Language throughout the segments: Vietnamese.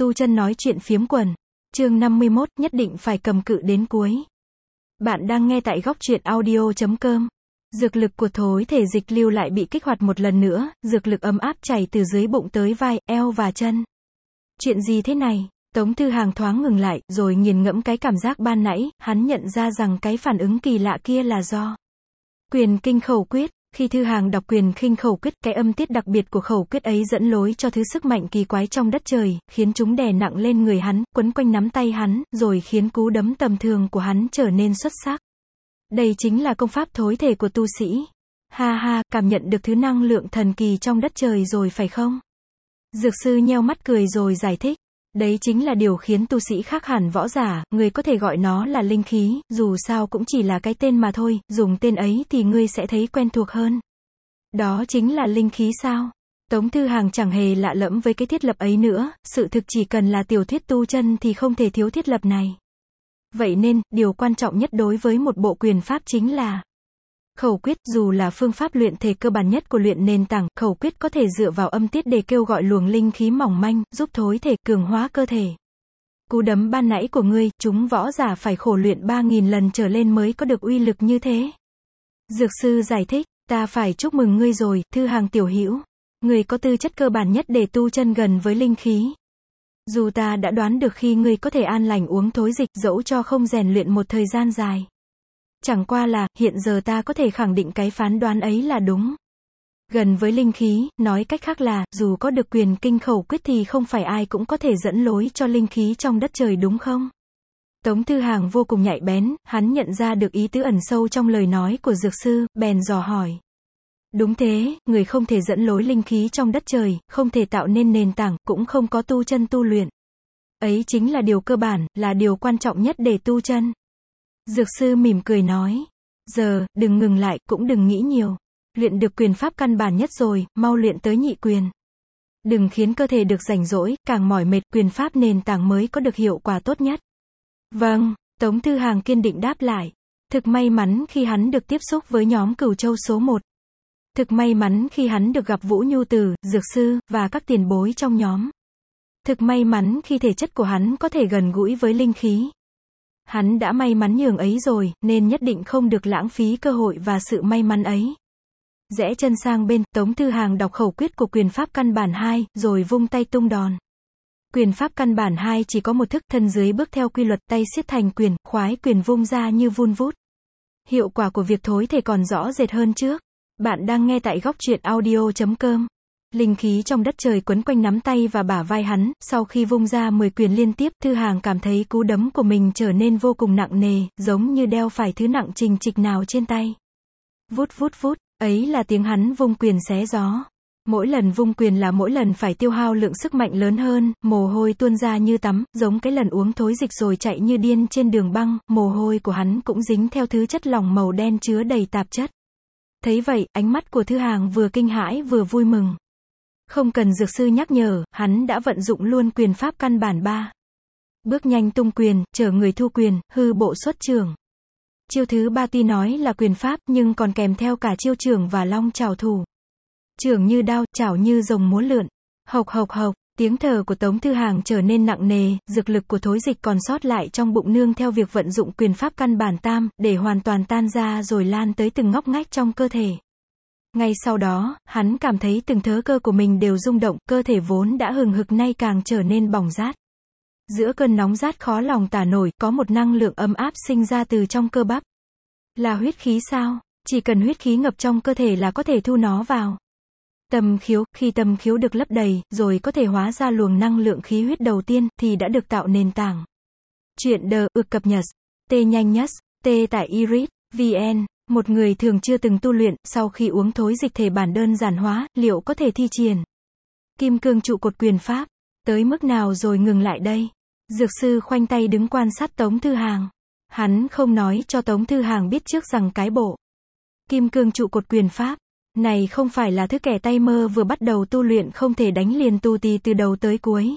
tu chân nói chuyện phiếm quần. Chương 51, nhất định phải cầm cự đến cuối. Bạn đang nghe tại góc truyện audio.com. Dược lực của thối thể dịch lưu lại bị kích hoạt một lần nữa, dược lực ấm áp chảy từ dưới bụng tới vai, eo và chân. Chuyện gì thế này? Tống Thư Hàng thoáng ngừng lại, rồi nghiền ngẫm cái cảm giác ban nãy, hắn nhận ra rằng cái phản ứng kỳ lạ kia là do quyền kinh khẩu quyết. Khi Thư Hàng đọc quyền kinh khẩu quyết, cái âm tiết đặc biệt của khẩu quyết ấy dẫn lối cho thứ sức mạnh kỳ quái trong đất trời, khiến chúng đè nặng lên người hắn, quấn quanh nắm tay hắn, rồi khiến cú đấm tầm thường của hắn trở nên xuất sắc. Đây chính là công pháp thối thể của tu sĩ. Ha ha, cảm nhận được thứ năng lượng thần kỳ trong đất trời rồi phải không? Dược sư nheo mắt cười rồi giải thích. Đấy chính là điều khiến tu sĩ khác hẳn võ giả, người có thể gọi nó là linh khí, dù sao cũng chỉ là cái tên mà thôi, dùng tên ấy thì ngươi sẽ thấy quen thuộc hơn. Đó chính là linh khí sao? Tống Thư Hàng chẳng hề lạ lẫm với cái thiết lập ấy nữa, sự thực chỉ cần là tiểu thuyết tu chân thì không thể thiếu thiết lập này. Vậy nên, điều quan trọng nhất đối với một bộ quyền pháp chính là khẩu quyết. Dù là phương pháp luyện thể cơ bản nhất của luyện nền tảng, khẩu quyết có thể dựa vào âm tiết để kêu gọi luồng linh khí mỏng manh, giúp thối thể, cường hóa cơ thể. Cú đấm ban nãy của ngươi, chúng võ giả phải khổ luyện 3.000 lần trở lên mới có được uy lực như thế. Dược sư giải thích, ta phải chúc mừng ngươi rồi, Thư Hàng tiểu hữu. Ngươi có tư chất cơ bản nhất để tu chân gần với linh khí. Dù ta đã đoán được khi ngươi có thể an lành uống thối dịch, dẫu cho không rèn luyện một thời gian dài. Chẳng qua là, hiện giờ ta có thể khẳng định cái phán đoán ấy là đúng. Gần với linh khí, nói cách khác là, dù có được quyền kinh khẩu quyết thì không phải ai cũng có thể dẫn lối cho linh khí trong đất trời đúng không? Tống Thư Hàng vô cùng nhạy bén, hắn nhận ra được ý tứ ẩn sâu trong lời nói của dược sư, bèn dò hỏi. Đúng thế, người không thể dẫn lối linh khí trong đất trời, không thể tạo nên nền tảng, cũng không có tu chân tu luyện. Ấy chính là điều cơ bản, là điều quan trọng nhất để tu chân. Dược sư mỉm cười nói. Giờ, đừng ngừng lại, cũng đừng nghĩ nhiều. Luyện được quyền pháp căn bản nhất rồi, mau luyện tới nhị quyền. Đừng khiến cơ thể được rảnh rỗi, càng mỏi mệt, quyền pháp nền tảng mới có được hiệu quả tốt nhất. Vâng, Tống Thư Hàng kiên định đáp lại. Thực may mắn khi hắn được tiếp xúc với nhóm Cửu Châu số 1. Thực may mắn khi hắn được gặp Vũ Nhu Tử, Dược Sư, và các tiền bối trong nhóm. Thực may mắn khi thể chất của hắn có thể gần gũi với linh khí. Hắn đã may mắn nhường ấy rồi, nên nhất định không được lãng phí cơ hội và sự may mắn ấy. Rẽ chân sang bên, Tống Thư Hàng đọc khẩu quyết của quyền pháp căn bản 2, rồi vung tay tung đòn. Quyền pháp căn bản 2 chỉ có một thức, thân dưới bước theo quy luật, tay siết thành quyền, khoái quyền vung ra như vun vút. Hiệu quả của việc thối thể còn rõ rệt hơn trước. Bạn đang nghe tại góc truyện audio.com. Linh khí trong đất trời quấn quanh nắm tay và bả vai hắn, sau khi vung ra 10 quyền liên tiếp, Thư Hàng cảm thấy cú đấm của mình trở nên vô cùng nặng nề, giống như đeo phải thứ nặng trình trịch nào trên tay. Vút vút vút, ấy là tiếng hắn vung quyền xé gió. Mỗi lần vung quyền là mỗi lần phải tiêu hao lượng sức mạnh lớn hơn, mồ hôi tuôn ra như tắm, giống cái lần uống thối dịch rồi chạy như điên trên đường băng, mồ hôi của hắn cũng dính theo thứ chất lỏng màu đen chứa đầy tạp chất. Thấy vậy, ánh mắt của Thư Hàng vừa kinh hãi vừa vui mừng. Không cần dược sư nhắc nhở, hắn đã vận dụng luôn quyền pháp căn bản 3. Bước nhanh tung quyền, chở người thu quyền, hư bộ xuất chưởng. Chiêu thứ 3 tuy nói là quyền pháp, nhưng còn kèm theo cả chiêu chưởng và long chảo thủ. Chưởng như đao, chảo như rồng múa lượn. Hộc hộc hộc, tiếng thở của Tống Thư Hàng trở nên nặng nề, dược lực của thối dịch còn sót lại trong bụng nương theo việc vận dụng quyền pháp căn bản tam, để hoàn toàn tan ra rồi lan tới từng ngóc ngách trong cơ thể. Ngay sau đó, hắn cảm thấy từng thớ cơ của mình đều rung động, cơ thể vốn đã hừng hực nay càng trở nên bỏng rát. Giữa cơn nóng rát khó lòng tả nổi, có một năng lượng ấm áp sinh ra từ trong cơ bắp. Là huyết khí sao? Chỉ cần huyết khí ngập trong cơ thể là có thể thu nó vào. Tâm khiếu, khi tâm khiếu được lấp đầy, rồi có thể hóa ra luồng năng lượng khí huyết đầu tiên, thì đã được tạo nền tảng. Chuyện đờ, cập nhật. T nhanh nhất, T tại Iris, VN. Một người thường chưa từng tu luyện, sau khi uống thối dịch thể bản đơn giản hóa, liệu có thể thi triển kim cương trụ cột quyền pháp? Tới mức nào rồi ngừng lại đây? Dược sư khoanh tay đứng quan sát Tống Thư Hàng. Hắn không nói cho Tống Thư Hàng biết trước rằng cái bộ kim cương trụ cột quyền pháp này không phải là thứ kẻ tay mơ vừa bắt đầu tu luyện không thể đánh liền tu tì từ đầu tới cuối.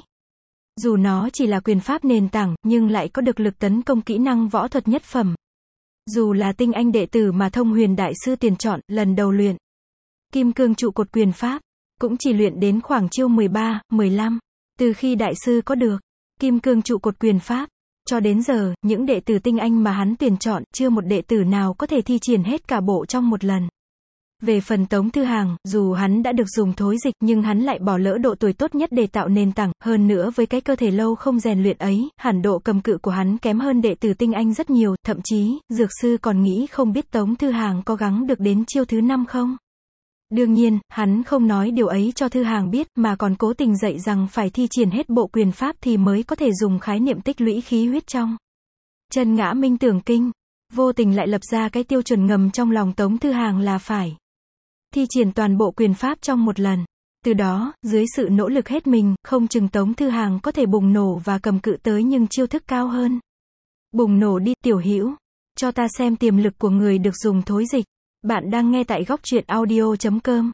Dù nó chỉ là quyền pháp nền tảng, nhưng lại có được lực tấn công kỹ năng võ thuật nhất phẩm. Dù là tinh anh đệ tử mà Thông Huyền đại sư tiền chọn, lần đầu luyện kim cương trụ cột quyền pháp, cũng chỉ luyện đến khoảng chiêu 13, 15. Từ khi đại sư có được kim cương trụ cột quyền pháp, cho đến giờ, những đệ tử tinh anh mà hắn tuyển chọn, chưa một đệ tử nào có thể thi triển hết cả bộ trong một lần. Về phần Tống Thư Hàng, dù hắn đã được dùng thối dịch, nhưng hắn lại bỏ lỡ độ tuổi tốt nhất để tạo nền tảng, hơn nữa với cái cơ thể lâu không rèn luyện ấy, hẳn độ cầm cự của hắn kém hơn đệ tử tinh anh rất nhiều, thậm chí, dược sư còn nghĩ không biết Tống Thư Hàng có gắng được đến chiêu thứ 5 không. Đương nhiên, hắn không nói điều ấy cho Thư Hàng biết, mà còn cố tình dạy rằng phải thi triển hết bộ quyền pháp thì mới có thể dùng khái niệm tích lũy khí huyết trong Chân Ngã Minh Tưởng Kinh. Vô tình lại lập ra cái tiêu chuẩn ngầm trong lòng Tống Thư Hàng là phải thi triển toàn bộ quyền pháp trong một lần. Từ đó, dưới sự nỗ lực hết mình, không chừng Tống Thư Hàng có thể bùng nổ và cầm cự tới nhưng chiêu thức cao hơn. Bùng nổ đi, tiểu hữu. Cho ta xem tiềm lực của người được dùng thối dịch. Bạn đang nghe tại góc truyện audio.com.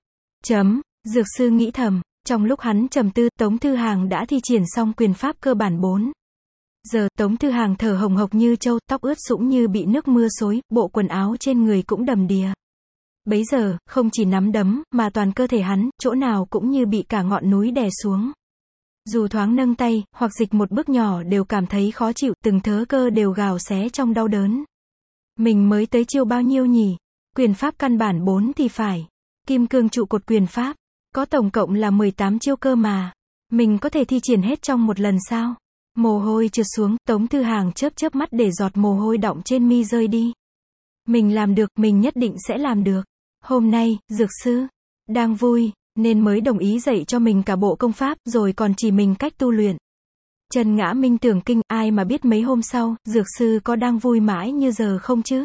Dược sư nghĩ thầm, trong lúc hắn trầm tư, Tống Thư Hàng đã thi triển xong quyền pháp cơ bản 4. Giờ, Tống Thư Hàng thở hồng hộc như trâu, tóc ướt sũng như bị nước mưa xối, bộ quần áo trên người cũng đầm đìa. Bấy giờ, không chỉ nắm đấm, mà toàn cơ thể hắn, chỗ nào cũng như bị cả ngọn núi đè xuống. Dù thoáng nâng tay, hoặc dịch một bước nhỏ đều cảm thấy khó chịu, từng thớ cơ đều gào xé trong đau đớn. Mình mới tới chiêu bao nhiêu nhỉ? Quyền pháp căn bản 4 thì phải. Kim cương trụ cột quyền pháp. Có tổng cộng là 18 chiêu cơ mà. Mình có thể thi triển hết trong một lần sao? Mồ hôi trượt xuống, Tống Thư Hàng chớp chớp mắt để giọt mồ hôi đọng trên mi rơi đi. Mình làm được, mình nhất định sẽ làm được. Hôm nay, dược sư đang vui, nên mới đồng ý dạy cho mình cả bộ công pháp, rồi còn chỉ mình cách tu luyện. Chân Ngã Minh Tưởng Kinh, ai mà biết mấy hôm sau, dược sư có đang vui mãi như giờ không chứ?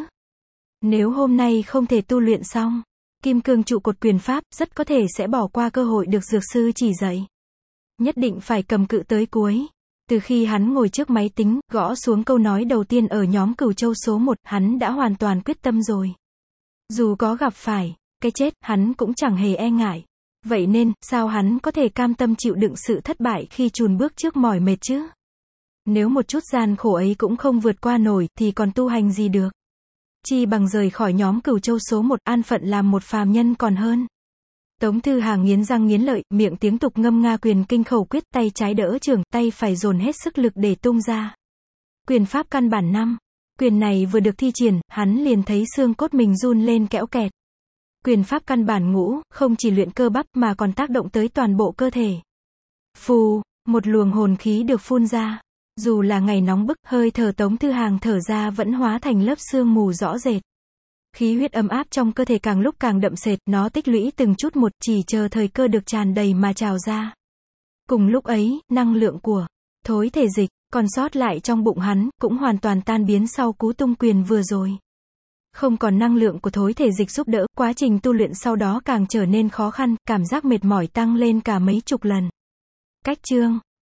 Nếu hôm nay không thể tu luyện xong kim cương trụ cột quyền pháp, rất có thể sẽ bỏ qua cơ hội được dược sư chỉ dạy. Nhất định phải cầm cự tới cuối. Từ khi hắn ngồi trước máy tính, gõ xuống câu nói đầu tiên ở nhóm Cửu Châu số 1, hắn đã hoàn toàn quyết tâm rồi. Dù có gặp phải cái chết, hắn cũng chẳng hề e ngại. Vậy nên, sao hắn có thể cam tâm chịu đựng sự thất bại khi chùn bước trước mỏi mệt chứ? Nếu một chút gian khổ ấy cũng không vượt qua nổi, thì còn tu hành gì được? Chi bằng rời khỏi nhóm Cửu Châu số 1, an phận làm một phàm nhân còn hơn. Tống Thư Hàng nghiến răng nghiến lợi, miệng tiếng tục ngâm nga quyền kinh khẩu quyết, tay trái đỡ chưởng, tay phải dồn hết sức lực để tung ra. Quyền pháp căn bản 5. Quyền này vừa được thi triển, hắn liền thấy xương cốt mình run lên kẽo kẹt. Quyền pháp căn bản ngũ, không chỉ luyện cơ bắp mà còn tác động tới toàn bộ cơ thể. Phù, một luồng hồn khí được phun ra. Dù là ngày nóng bức, hơi thở Tống Thư Hàng thở ra vẫn hóa thành lớp sương mù rõ rệt. Khí huyết ấm áp trong cơ thể càng lúc càng đậm sệt, nó tích lũy từng chút một, chỉ chờ thời cơ được tràn đầy mà trào ra. Cùng lúc ấy, năng lượng của thối thể dịch còn sót lại trong bụng hắn cũng hoàn toàn tan biến sau cú tung quyền vừa rồi. Không còn năng lượng của thối thể dịch giúp đỡ, quá trình tu luyện sau đó càng trở nên khó khăn, cảm giác mệt mỏi tăng lên cả mấy chục lần. Cách chương